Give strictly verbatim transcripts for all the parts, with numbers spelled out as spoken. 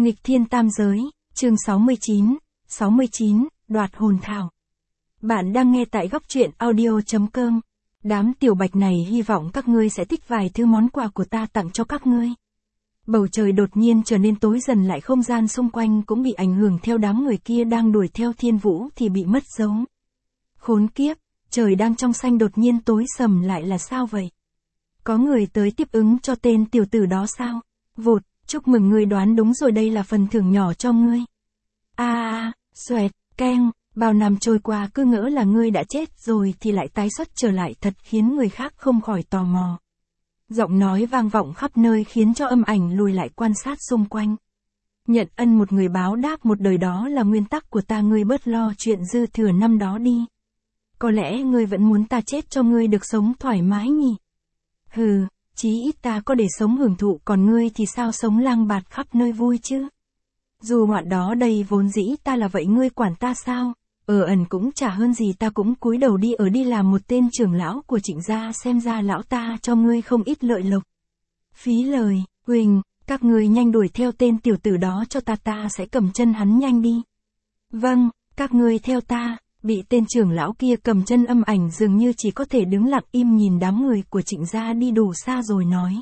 Nghịch thiên tam giới, chương sáu mươi chín, sáu mươi chín, đoạt hồn thảo. Bạn đang nghe tại góc truyện audio.com. Đám tiểu bạch này hy vọng các ngươi sẽ thích vài thứ món quà của ta tặng cho các ngươi. Bầu trời đột nhiên trở nên tối dần, lại không gian xung quanh cũng bị ảnh hưởng theo đám người kia đang đuổi theo Thiên Vũ thì bị mất dấu. Khốn kiếp, trời đang trong xanh đột nhiên tối sầm lại là sao vậy? Có người tới tiếp ứng cho tên tiểu tử đó sao? Vụt, chúc mừng ngươi đoán đúng rồi, đây là phần thưởng nhỏ cho ngươi. A a, xoẹt, keng, bao năm trôi qua cứ ngỡ là ngươi đã chết rồi thì lại tái xuất trở lại, thật khiến người khác không khỏi tò mò. Giọng nói vang vọng khắp nơi khiến cho âm ảnh lùi lại quan sát xung quanh. Nhận ân một người báo đáp một đời, đó là nguyên tắc của ta, ngươi bớt lo chuyện dư thừa năm đó đi. Có lẽ ngươi vẫn muốn ta chết cho ngươi được sống thoải mái nhỉ? Hừ, chí ít ta có để sống hưởng thụ, còn ngươi thì sao sống lang bạt khắp nơi vui chứ? Dù hoạn đó đây vốn dĩ ta là vậy, ngươi quản ta sao? Ở ẩn cũng chả hơn gì, ta cũng cúi đầu đi ở đi làm một tên trưởng lão của Trịnh gia, xem ra lão ta cho ngươi không ít lợi lộc. Phí lời, Huỳnh, các ngươi nhanh đuổi theo tên tiểu tử đó cho ta, ta sẽ cầm chân hắn, nhanh đi. Vâng, các ngươi theo ta. Bị tên trưởng lão kia cầm chân, âm ảnh dường như chỉ có thể đứng lặng im nhìn đám người của Trịnh gia đi đủ xa rồi nói.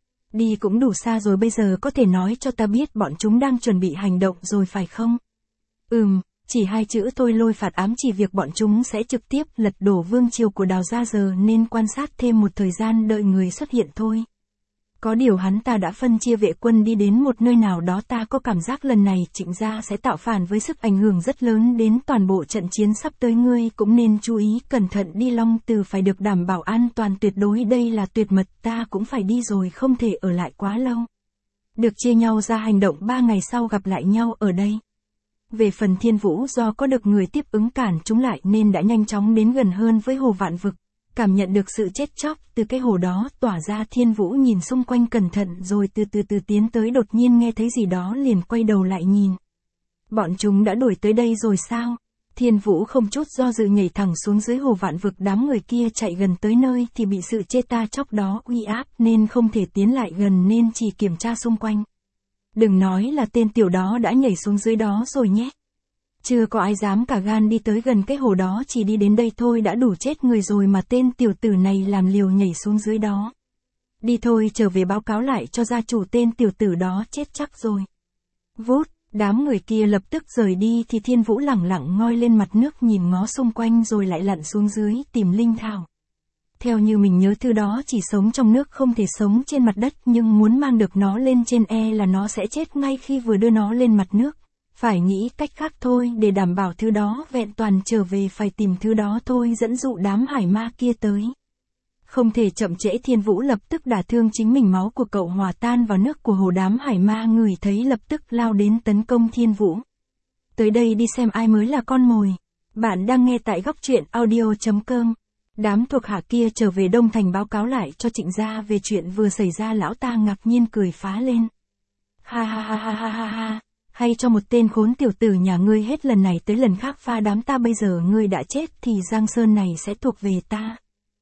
Đi cũng đủ xa rồi, bây giờ có thể nói cho ta biết bọn chúng đang chuẩn bị hành động rồi phải không? Ừm, chỉ hai chữ thôi, lôi phạt ám chỉ việc bọn chúng sẽ trực tiếp lật đổ vương triều của Đào gia, giờ nên quan sát thêm một thời gian đợi người xuất hiện thôi. Có điều hắn ta đã phân chia vệ quân đi đến một nơi nào đó, ta có cảm giác lần này Trịnh gia sẽ tạo phản với sức ảnh hưởng rất lớn đến toàn bộ trận chiến sắp tới, ngươi cũng nên chú ý cẩn thận đi, Long Từ phải được đảm bảo an toàn tuyệt đối, đây là tuyệt mật, ta cũng phải đi rồi, không thể ở lại quá lâu. Được, chia nhau ra hành động, ba ngày sau gặp lại nhau ở đây. Về phần Thiên Vũ, do có được người tiếp ứng cản chúng lại nên đã nhanh chóng đến gần hơn với hồ Vạn Vực. Cảm nhận được sự chết chóc từ cái hồ đó tỏa ra, Thiên Vũ nhìn xung quanh cẩn thận rồi từ từ từ tiến tới, đột nhiên nghe thấy gì đó liền quay đầu lại nhìn. Bọn chúng đã đuổi tới đây rồi sao? Thiên Vũ không chút do dự nhảy thẳng xuống dưới hồ Vạn Vực, đám người kia chạy gần tới nơi thì bị sự chê ta chóc đó uy áp nên không thể tiến lại gần, nên chỉ kiểm tra xung quanh. Đừng nói là tên tiểu đó đã nhảy xuống dưới đó rồi nhé. Chưa có ai dám cả gan đi tới gần cái hồ đó, chỉ đi đến đây thôi đã đủ chết người rồi mà tên tiểu tử này làm liều nhảy xuống dưới đó. Đi thôi, trở về báo cáo lại cho gia chủ, tên tiểu tử đó chết chắc rồi. Vút, đám người kia lập tức rời đi thì Thiên Vũ lẳng lặng ngoi lên mặt nước nhìn ngó xung quanh rồi lại lặn xuống dưới tìm linh thảo. Theo như mình nhớ, thứ đó chỉ sống trong nước, không thể sống trên mặt đất, nhưng muốn mang được nó lên trên e là nó sẽ chết ngay khi vừa đưa nó lên mặt nước. Phải nghĩ cách khác thôi, để đảm bảo thứ đó vẹn toàn trở về phải tìm thứ đó thôi, dẫn dụ đám hải ma kia tới. Không thể chậm trễ, Thiên Vũ lập tức đả thương chính mình, máu của cậu hòa tan vào nước của hồ, đám hải ma ngửi thấy lập tức lao đến tấn công Thiên Vũ. Tới đây đi xem ai mới là con mồi. Bạn đang nghe tại góc truyện audio.com. Đám thuộc hạ kia trở về Đông Thành báo cáo lại cho Trịnh gia về chuyện vừa xảy ra, lão ta ngạc nhiên cười phá lên. Ha ha ha ha ha ha ha. Hay cho một tên khốn tiểu tử nhà ngươi hết lần này tới lần khác pha đám ta, bây giờ ngươi đã chết thì Giang Sơn này sẽ thuộc về ta.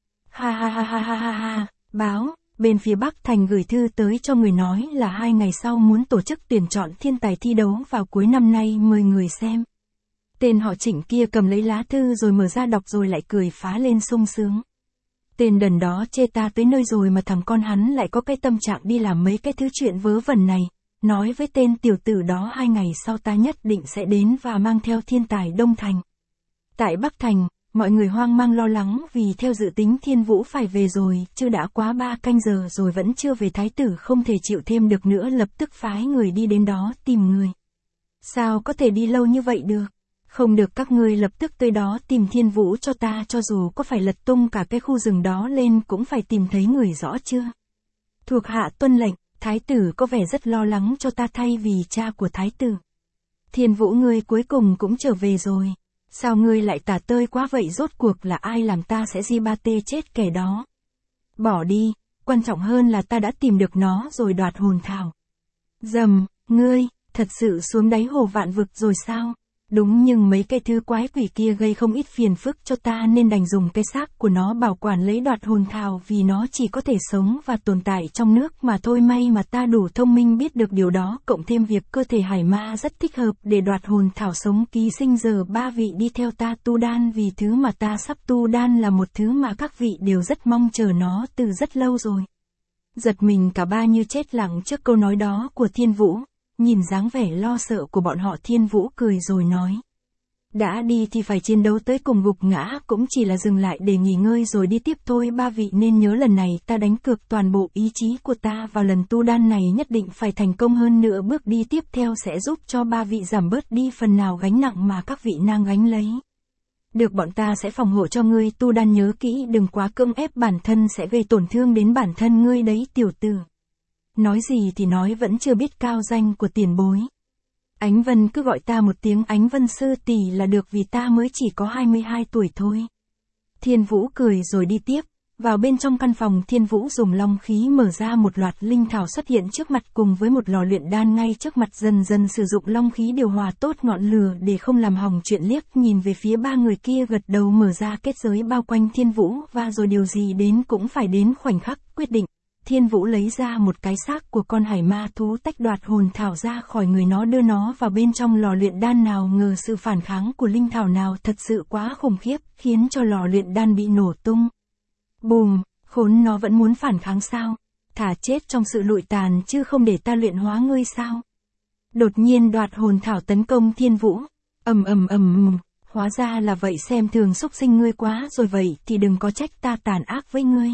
Ha ha ha ha ha ha ha. Báo, bên phía Bắc Thành gửi thư tới cho người nói là hai ngày sau muốn tổ chức tuyển chọn thiên tài thi đấu vào cuối năm nay, mời người xem. Tên họ Trịnh kia cầm lấy lá thư rồi mở ra đọc rồi lại cười phá lên sung sướng. Tên đần đó chê ta tới nơi rồi mà thằng con hắn lại có cái tâm trạng đi làm mấy cái thứ chuyện vớ vẩn này. Nói với tên tiểu tử đó hai ngày sau ta nhất định sẽ đến và mang theo thiên tài Đông Thành. Tại Bắc Thành, mọi người hoang mang lo lắng vì theo dự tính Thiên Vũ phải về rồi, chứ đã quá ba canh giờ rồi vẫn chưa về. Thái tử không thể chịu thêm được nữa, lập tức phái người đi đến đó tìm người. Sao có thể đi lâu như vậy được? Không được, các ngươi lập tức tới đó tìm Thiên Vũ cho ta, cho dù có phải lật tung cả cái khu rừng đó lên cũng phải tìm thấy người, rõ chưa? Thuộc hạ tuân lệnh. Thái tử có vẻ rất lo lắng cho ta thay vì cha của thái tử. Thiên Vũ, ngươi cuối cùng cũng trở về rồi. Sao ngươi lại tả tơi quá vậy, rốt cuộc là ai làm ta sẽ di ba tê chết kẻ đó? Bỏ đi, quan trọng hơn là ta đã tìm được nó rồi, đoạt hồn thảo. Dầm, ngươi, thật sự xuống đáy hồ Vạn Vực rồi sao? Đúng, nhưng mấy cái thứ quái quỷ kia gây không ít phiền phức cho ta nên đành dùng cái xác của nó bảo quản lấy đoạt hồn thảo, vì nó chỉ có thể sống và tồn tại trong nước mà thôi. May mà ta đủ thông minh biết được điều đó, cộng thêm việc cơ thể hải ma rất thích hợp để đoạt hồn thảo sống ký sinh. Giờ ba vị đi theo ta tu đan, vì thứ mà ta sắp tu đan là một thứ mà các vị đều rất mong chờ nó từ rất lâu rồi. Giật mình cả ba như chết lặng trước câu nói đó của Thiên Vũ. Nhìn dáng vẻ lo sợ của bọn họ, Thiên Vũ cười rồi nói. Đã đi thì phải chiến đấu tới cùng, gục ngã cũng chỉ là dừng lại để nghỉ ngơi rồi đi tiếp thôi. Ba vị nên nhớ lần này ta đánh cược toàn bộ ý chí của ta vào lần tu đan này, nhất định phải thành công. Hơn nữa bước đi tiếp theo sẽ giúp cho ba vị giảm bớt đi phần nào gánh nặng mà các vị đang gánh lấy. Được, bọn ta sẽ phòng hộ cho ngươi. Tu đan nhớ kỹ, đừng quá cưỡng ép bản thân, sẽ gây tổn thương đến bản thân ngươi đấy tiểu tử. Nói gì thì nói, vẫn chưa biết cao danh của tiền bối. Ánh Vân cứ gọi ta một tiếng Ánh Vân sư tỷ là được, vì ta mới chỉ có hai mươi hai tuổi thôi. Thiên Vũ cười rồi đi tiếp. Vào bên trong căn phòng, Thiên Vũ dùng long khí mở ra, một loạt linh thảo xuất hiện trước mặt cùng với một lò luyện đan ngay trước mặt. Dần dần sử dụng long khí điều hòa tốt ngọn lửa để không làm hỏng chuyện. Liếc nhìn về phía ba người kia, gật đầu mở ra kết giới bao quanh Thiên Vũ, và rồi điều gì đến cũng phải đến. Khoảnh khắc quyết định, Thiên Vũ lấy ra một cái xác của con hải ma thú, tách đoạt hồn thảo ra khỏi người nó, đưa nó vào bên trong lò luyện đan. Nào ngờ sự phản kháng của linh thảo nào thật sự quá khủng khiếp, khiến cho lò luyện đan bị nổ tung. Bùm, khốn, nó vẫn muốn phản kháng sao? Thả chết trong sự lụi tàn chứ không để ta luyện hóa ngươi sao? Đột nhiên đoạt hồn thảo tấn công Thiên Vũ. Ầm ầm ầm, hóa ra là vậy, xem thường xúc sinh ngươi quá rồi, vậy thì đừng có trách ta tàn ác với ngươi.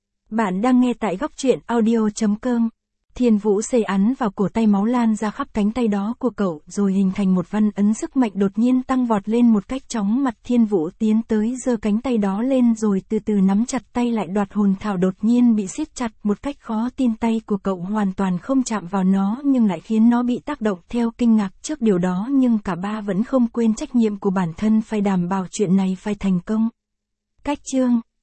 Bạn đang nghe tại góc truyện audio chấm com. Thiên Vũ xê ấn vào cổ tay, máu lan ra khắp cánh tay đó của cậu, rồi hình thành một văn ấn. Sức mạnh đột nhiên tăng vọt lên một cách chóng mặt. Thiên Vũ tiến tới, giơ cánh tay đó lên rồi từ từ nắm chặt tay lại. Đoạt hồn thảo đột nhiên bị siết chặt một cách khó tin. Tay của cậu hoàn toàn không chạm vào nó, nhưng lại khiến nó bị tác động theo. Kinh ngạc trước điều đó, nhưng cả ba vẫn không quên trách nhiệm của bản thân, phải đảm bảo chuyện này phải thành công. Cách chương